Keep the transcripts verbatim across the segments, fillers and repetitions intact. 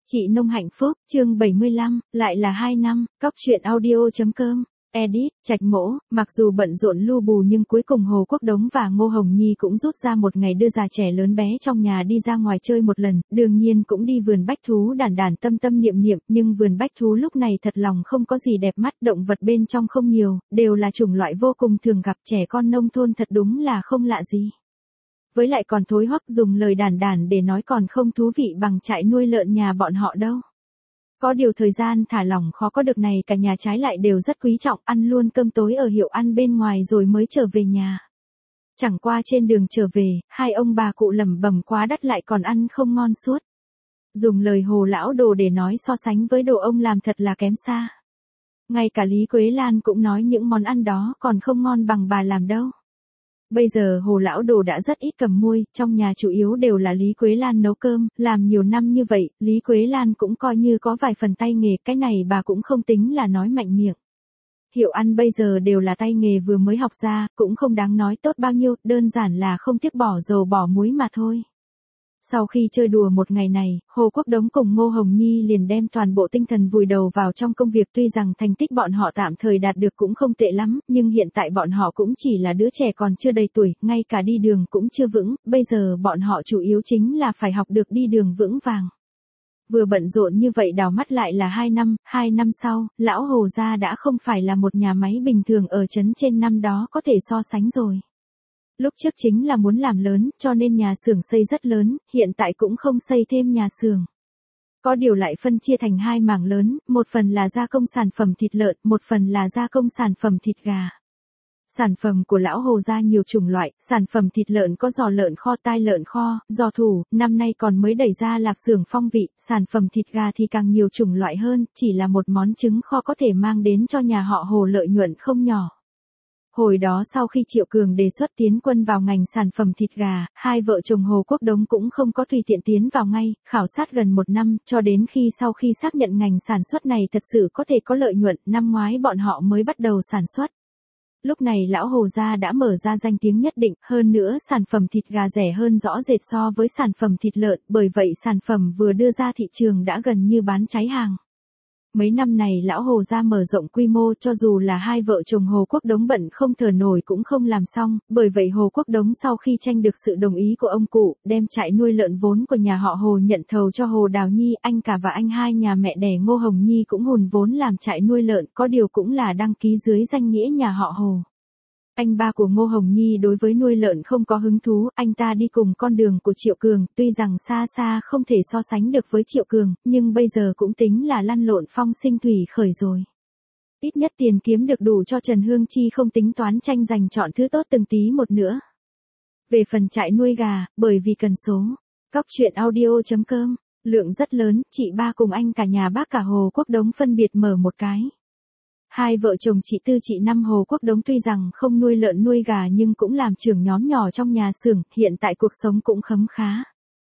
Chị Nông hạnh phúc, chương bảy mươi lăm, lại là hai năm, cóc truyện audio.com, edit, Trạch Mỗ, mặc dù bận rộn lu bù nhưng cuối cùng Hồ Quốc Đống và Ngô Hồng Nhi cũng rút ra một ngày đưa già trẻ lớn bé trong nhà đi ra ngoài chơi một lần, đương nhiên cũng đi vườn bách thú đản đản tâm tâm niệm niệm, nhưng vườn bách thú lúc này thật lòng không có gì đẹp mắt, động vật bên trong không nhiều, đều là chủng loại vô cùng thường gặp, trẻ con nông thôn thật đúng là không lạ gì. Với lại còn thối hoắc, dùng lời đản đản để nói còn không thú vị bằng trại nuôi lợn nhà bọn họ đâu. Có điều thời gian thả lỏng khó có được này, cả nhà trái lại đều rất quý trọng, ăn luôn cơm tối ở hiệu ăn bên ngoài rồi mới trở về nhà. Chẳng qua trên đường trở về, hai ông bà cụ lẩm bẩm quá đắt lại còn ăn không ngon suốt. Dùng lời Hồ lão đồ để nói so sánh với đồ ông làm thật là kém xa. Ngay cả Lý Quế Lan cũng nói những món ăn đó còn không ngon bằng bà làm đâu. Bây giờ Hồ lão đồ đã rất ít cầm muôi, trong nhà chủ yếu đều là Lý Quế Lan nấu cơm, làm nhiều năm như vậy, Lý Quế Lan cũng coi như có vài phần tay nghề, cái này bà cũng không tính là nói mạnh miệng. Hiệu ăn bây giờ đều là tay nghề vừa mới học ra, cũng không đáng nói tốt bao nhiêu, đơn giản là không tiếc bỏ dầu bỏ muối mà thôi. Sau khi chơi đùa một ngày này, Hồ Quốc Đống cùng Ngô Hồng Nhi liền đem toàn bộ tinh thần vùi đầu vào trong công việc, tuy rằng thành tích bọn họ tạm thời đạt được cũng không tệ lắm, nhưng hiện tại bọn họ cũng chỉ là đứa trẻ còn chưa đầy tuổi, ngay cả đi đường cũng chưa vững, bây giờ bọn họ chủ yếu chính là phải học được đi đường vững vàng. Vừa bận rộn như vậy đào mắt lại là hai năm, hai năm sau, lão Hồ gia đã không phải là một nhà máy bình thường ở trấn trên năm đó có thể so sánh rồi. Lúc trước chính là muốn làm lớn, cho nên nhà xưởng xây rất lớn, hiện tại cũng không xây thêm nhà xưởng. Có điều lại phân chia thành hai mảng lớn, một phần là gia công sản phẩm thịt lợn, một phần là gia công sản phẩm thịt gà. Sản phẩm của lão Hồ gia nhiều chủng loại, sản phẩm thịt lợn có giò lợn kho, tai lợn kho, giò thủ, năm nay còn mới đẩy ra lạp xưởng Phong Vị, sản phẩm thịt gà thì càng nhiều chủng loại hơn, chỉ là một món trứng kho có thể mang đến cho nhà họ Hồ lợi nhuận không nhỏ. Hồi đó sau khi Triệu Cường đề xuất tiến quân vào ngành sản phẩm thịt gà, hai vợ chồng Hồ Quốc Đống cũng không có tùy tiện tiến vào ngay, khảo sát gần một năm, cho đến khi sau khi xác nhận ngành sản xuất này thật sự có thể có lợi nhuận, năm ngoái bọn họ mới bắt đầu sản xuất. Lúc này lão Hồ gia đã mở ra danh tiếng nhất định, hơn nữa sản phẩm thịt gà rẻ hơn rõ rệt so với sản phẩm thịt lợn, bởi vậy sản phẩm vừa đưa ra thị trường đã gần như bán cháy hàng. Mấy năm này lão Hồ gia mở rộng quy mô, cho dù là hai vợ chồng Hồ Quốc Đống bận không thở nổi cũng không làm xong, bởi vậy Hồ Quốc Đống sau khi tranh được sự đồng ý của ông cụ, đem trại nuôi lợn vốn của nhà họ Hồ nhận thầu cho Hồ Đào Nhi, anh cả và anh hai nhà mẹ đẻ Ngô Hồng Nhi cũng hùn vốn làm trại nuôi lợn, có điều cũng là đăng ký dưới danh nghĩa nhà họ Hồ. Anh ba của Ngô Hồng Nhi đối với nuôi lợn không có hứng thú, anh ta đi cùng con đường của Triệu Cường, tuy rằng xa xa không thể so sánh được với Triệu Cường, nhưng bây giờ cũng tính là lăn lộn phong sinh thủy khởi rồi. Ít nhất tiền kiếm được đủ cho Trần Hương Chi không tính toán tranh giành chọn thứ tốt từng tí một nữa. Về phần trại nuôi gà, bởi vì cần số, cóc truyện audio.com, lượng rất lớn, chị ba cùng anh cả nhà bác cả Hồ Quốc Đống phân biệt mở một cái. Hai vợ chồng chị Tư chị Năm Hồ Quốc Đống tuy rằng không nuôi lợn nuôi gà nhưng cũng làm trưởng nhóm nhỏ trong nhà xưởng, hiện tại cuộc sống cũng khấm khá.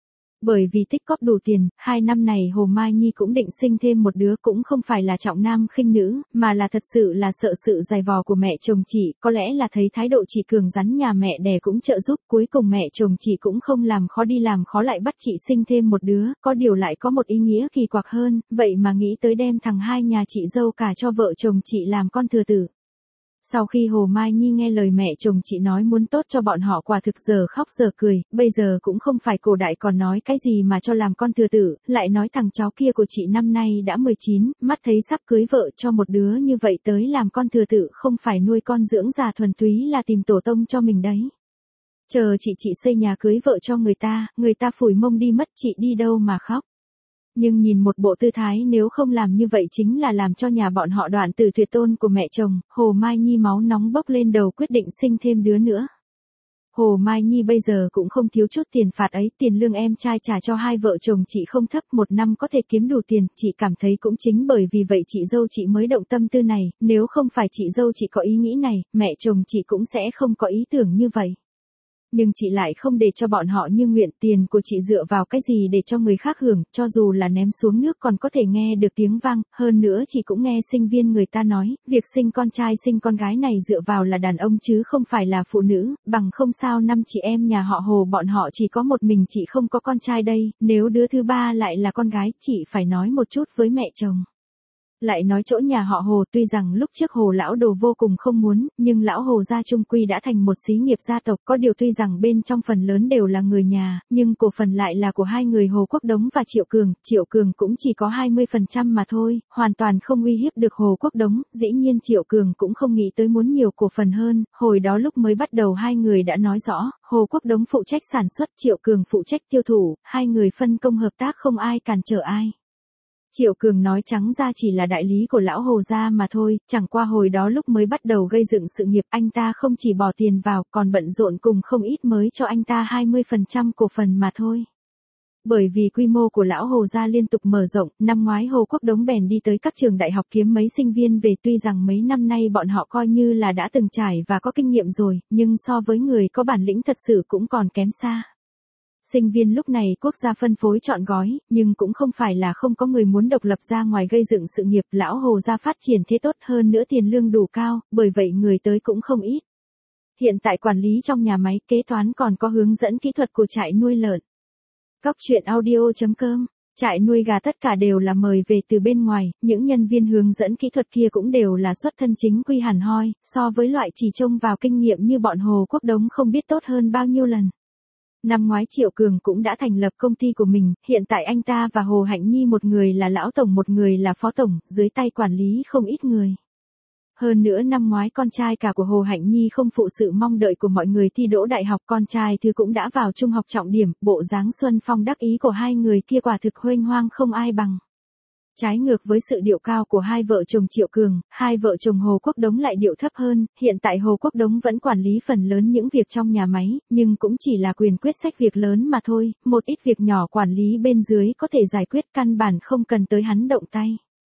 Bởi vì tích cóp đủ tiền, hai năm này Hồ Mai Nhi cũng định sinh thêm một đứa, cũng không phải là trọng nam khinh nữ, mà là thật sự là sợ sự dày vò của mẹ chồng chị, có lẽ là thấy thái độ chị cường rắn nhà mẹ đẻ cũng trợ giúp, cuối cùng mẹ chồng chị cũng không làm khó đi làm khó lại bắt chị sinh thêm một đứa, có điều lại có một ý nghĩa kỳ quặc hơn, vậy mà nghĩ tới đem thằng hai nhà chị dâu cả cho vợ chồng chị làm con thừa tử. Sau khi Hồ Mai Nhi nghe lời mẹ chồng chị nói muốn tốt cho bọn họ, quả thực giờ khóc giờ cười, bây giờ cũng không phải cổ đại còn nói cái gì mà cho làm con thừa tử, lại nói thằng cháu kia của chị năm nay đã mười chín, mắt thấy sắp cưới vợ cho một đứa như vậy tới làm con thừa tử không phải nuôi con dưỡng già thuần túy là tìm tổ tông cho mình đấy. Chờ chị chị xây nhà cưới vợ cho người ta, người ta phủi mông đi mất chị đi đâu mà khóc. Nhưng nhìn một bộ tư thái nếu không làm như vậy chính là làm cho nhà bọn họ đoạn tử tuyệt tôn của mẹ chồng, Hồ Mai Nhi máu nóng bốc lên đầu quyết định sinh thêm đứa nữa. Hồ Mai Nhi bây giờ cũng không thiếu chút tiền phạt ấy, tiền lương em trai trả cho hai vợ chồng chị không thấp, một năm có thể kiếm đủ tiền, chị cảm thấy cũng chính bởi vì vậy chị dâu chị mới động tâm tư này, nếu không phải chị dâu chị có ý nghĩ này, mẹ chồng chị cũng sẽ không có ý tưởng như vậy. Nhưng chị lại không để cho bọn họ như nguyện, tiền của chị dựa vào cái gì để cho người khác hưởng, cho dù là ném xuống nước còn có thể nghe được tiếng vang, hơn nữa chị cũng nghe sinh viên người ta nói, việc sinh con trai sinh con gái này dựa vào là đàn ông chứ không phải là phụ nữ, bằng không sao năm chị em nhà họ Hồ bọn họ chỉ có một mình chị không có con trai đây, nếu đứa thứ ba lại là con gái, chị phải nói một chút với mẹ chồng. Lại nói chỗ nhà họ Hồ, tuy rằng lúc trước Hồ lão đồ vô cùng không muốn, nhưng lão Hồ gia trung quy đã thành một xí nghiệp gia tộc, có điều tuy rằng bên trong phần lớn đều là người nhà, nhưng cổ phần lại là của hai người Hồ Quốc Đống và Triệu Cường, Triệu Cường cũng chỉ có hai mươi phần trăm mà thôi, hoàn toàn không uy hiếp được Hồ Quốc Đống, dĩ nhiên Triệu Cường cũng không nghĩ tới muốn nhiều cổ phần hơn, hồi đó lúc mới bắt đầu hai người đã nói rõ, Hồ Quốc Đống phụ trách sản xuất, Triệu Cường phụ trách tiêu thụ, hai người phân công hợp tác không ai cản trở ai. Triệu Cường nói trắng ra chỉ là đại lý của lão Hồ gia mà thôi, chẳng qua hồi đó lúc mới bắt đầu gây dựng sự nghiệp anh ta không chỉ bỏ tiền vào còn bận rộn cùng không ít mới cho anh ta hai mươi phần trăm cổ phần mà thôi. Bởi vì quy mô của lão Hồ gia liên tục mở rộng, năm ngoái Hồ Quốc Đống bèn đi tới các trường đại học kiếm mấy sinh viên về, tuy rằng mấy năm nay bọn họ coi như là đã từng trải và có kinh nghiệm rồi, nhưng so với người có bản lĩnh thật sự cũng còn kém xa. Sinh viên lúc này quốc gia phân phối trọn gói, nhưng cũng không phải là không có người muốn độc lập ra ngoài gây dựng sự nghiệp, lão Hồ gia phát triển thế tốt hơn nữa tiền lương đủ cao, bởi vậy người tới cũng không ít. Hiện tại quản lý trong nhà máy, kế toán còn có hướng dẫn kỹ thuật của trại nuôi lợn. Cóc truyện audio chấm com, trại nuôi gà tất cả đều là mời về từ bên ngoài, những nhân viên hướng dẫn kỹ thuật kia cũng đều là xuất thân chính quy hẳn hoi, so với loại chỉ trông vào kinh nghiệm như bọn Hồ Quốc Đống không biết tốt hơn bao nhiêu lần. Năm ngoái Triệu Cường cũng đã thành lập công ty của mình, hiện tại anh ta và Hồ Hạnh Nhi một người là lão tổng một người là phó tổng, dưới tay quản lý không ít người. Hơn nữa năm ngoái con trai cả của Hồ Hạnh Nhi không phụ sự mong đợi của mọi người thi đỗ đại học, con trai thứ cũng đã vào trung học trọng điểm, bộ dáng xuân phong đắc ý của hai người kia quả thực huênh hoang không ai bằng. Trái ngược với sự điệu cao của hai vợ chồng Triệu Cường, hai vợ chồng Hồ Quốc Đống lại điệu thấp hơn, hiện tại Hồ Quốc Đống vẫn quản lý phần lớn những việc trong nhà máy, nhưng cũng chỉ là quyền quyết sách việc lớn mà thôi, một ít việc nhỏ quản lý bên dưới có thể giải quyết căn bản không cần tới hắn động tay.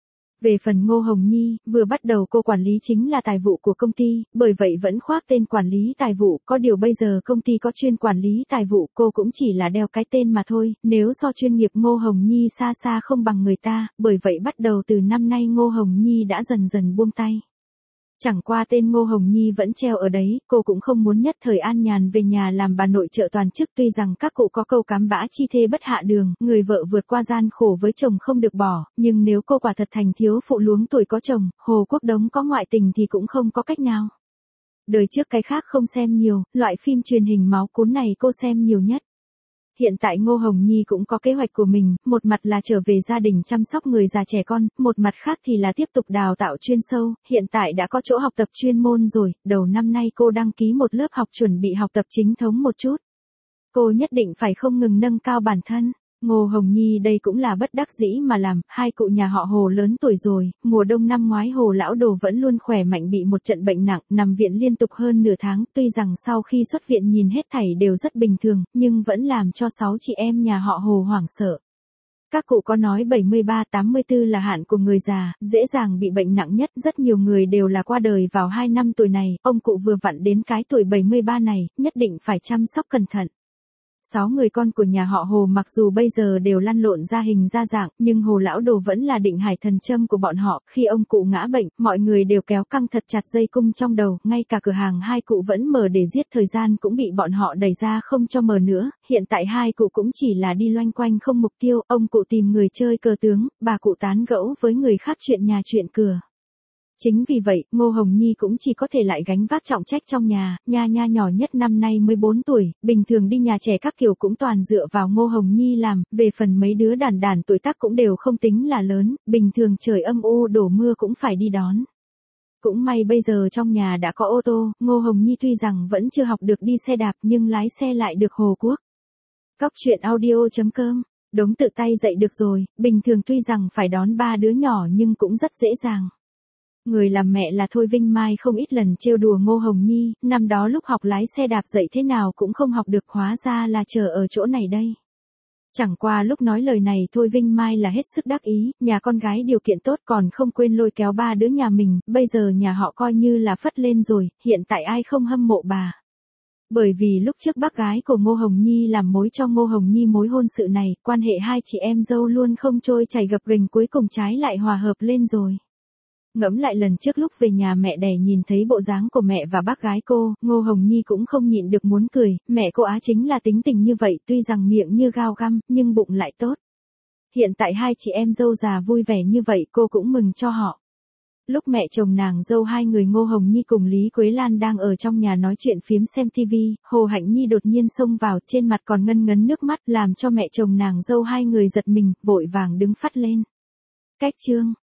Về phần Ngô Hồng Nhi, vừa bắt đầu cô quản lý chính là tài vụ của công ty, bởi vậy vẫn khoác tên quản lý tài vụ, có điều bây giờ công ty có chuyên quản lý tài vụ, cô cũng chỉ là đeo cái tên mà thôi, nếu so chuyên nghiệp Ngô Hồng Nhi xa xa không bằng người ta, bởi vậy bắt đầu từ năm nay Ngô Hồng Nhi đã dần dần buông tay. Chẳng qua tên Ngô Hồng Nhi vẫn treo ở đấy, cô cũng không muốn nhất thời an nhàn về nhà làm bà nội trợ toàn chức, tuy rằng các cụ có câu cám bã chi thê bất hạ đường, người vợ vượt qua gian khổ với chồng không được bỏ, nhưng nếu cô quả thật thành thiếu phụ luống tuổi có chồng, Hồ Quốc Đống có ngoại tình thì cũng không có cách nào. Đời trước cái khác không xem nhiều, loại phim truyền hình máu cuốn này cô xem nhiều nhất. Hiện tại Ngô Hồng Nhi cũng có kế hoạch của mình, một mặt là trở về gia đình chăm sóc người già trẻ con, một mặt khác thì là tiếp tục đào tạo chuyên sâu, hiện tại đã có chỗ học tập chuyên môn rồi, đầu năm nay cô đăng ký một lớp học chuẩn bị học tập chính thống một chút. Cô nhất định phải không ngừng nâng cao bản thân. Ngô Hồng Nhi đây cũng là bất đắc dĩ mà làm, hai cụ nhà họ Hồ lớn tuổi rồi, mùa đông năm ngoái Hồ lão đồ vẫn luôn khỏe mạnh bị một trận bệnh nặng, nằm viện liên tục hơn nửa tháng, tuy rằng sau khi xuất viện nhìn hết thảy đều rất bình thường, nhưng vẫn làm cho sáu chị em nhà họ Hồ hoảng sợ. Các cụ có nói bảy mươi ba tám mươi tư là hạn của người già, dễ dàng bị bệnh nặng nhất, rất nhiều người đều là qua đời vào hai năm tuổi này, ông cụ vừa vặn đến cái tuổi bảy mươi ba này, nhất định phải chăm sóc cẩn thận. Sáu người con của nhà họ Hồ mặc dù bây giờ đều lăn lộn ra hình ra dạng, nhưng Hồ lão đồ vẫn là định hải thần châm của bọn họ, khi ông cụ ngã bệnh, mọi người đều kéo căng thật chặt dây cung trong đầu, ngay cả cửa hàng hai cụ vẫn mở để giết thời gian cũng bị bọn họ đẩy ra không cho mở nữa, hiện tại hai cụ cũng chỉ là đi loanh quanh không mục tiêu, ông cụ tìm người chơi cờ tướng, bà cụ tán gẫu với người khác chuyện nhà chuyện cửa. Chính vì vậy, Ngô Hồng Nhi cũng chỉ có thể lại gánh vác trọng trách trong nhà, nha nha nhỏ nhất năm nay mới bốn tuổi, bình thường đi nhà trẻ các kiểu cũng toàn dựa vào Ngô Hồng Nhi làm, về phần mấy đứa đàn đàn tuổi tác cũng đều không tính là lớn, bình thường trời âm u đổ mưa cũng phải đi đón. Cũng may bây giờ trong nhà đã có ô tô, Ngô Hồng Nhi tuy rằng vẫn chưa học được đi xe đạp nhưng lái xe lại được Hồ Quốc. Cóc truyện audio chấm com, Đống tự tay dậy được rồi, bình thường tuy rằng phải đón ba đứa nhỏ nhưng cũng rất dễ dàng. Người làm mẹ là Thôi Vinh Mai không ít lần trêu đùa Ngô Hồng Nhi, năm đó lúc học lái xe đạp dậy thế nào cũng không học được, hóa ra là chờ ở chỗ này đây. Chẳng qua lúc nói lời này Thôi Vinh Mai là hết sức đắc ý, nhà con gái điều kiện tốt còn không quên lôi kéo ba đứa nhà mình, bây giờ nhà họ coi như là phất lên rồi, hiện tại ai không hâm mộ bà. Bởi vì lúc trước bác gái của Ngô Hồng Nhi làm mối cho Ngô Hồng Nhi mối hôn sự này, quan hệ hai chị em dâu luôn không trôi chảy gập ghềnh, cuối cùng trái lại hòa hợp lên rồi. Ngẫm lại lần trước lúc về nhà mẹ đẻ nhìn thấy bộ dáng của mẹ và bác gái cô, Ngô Hồng Nhi cũng không nhịn được muốn cười, mẹ cô Á chính là tính tình như vậy, tuy rằng miệng như gao găm, nhưng bụng lại tốt. Hiện tại hai chị em dâu già vui vẻ như vậy cô cũng mừng cho họ. Lúc mẹ chồng nàng dâu hai người Ngô Hồng Nhi cùng Lý Quế Lan đang ở trong nhà nói chuyện phiếm xem tivi, Hồ Hạnh Nhi đột nhiên xông vào, trên mặt còn ngân ngấn nước mắt, làm cho mẹ chồng nàng dâu hai người giật mình, vội vàng đứng phắt lên. Cách chương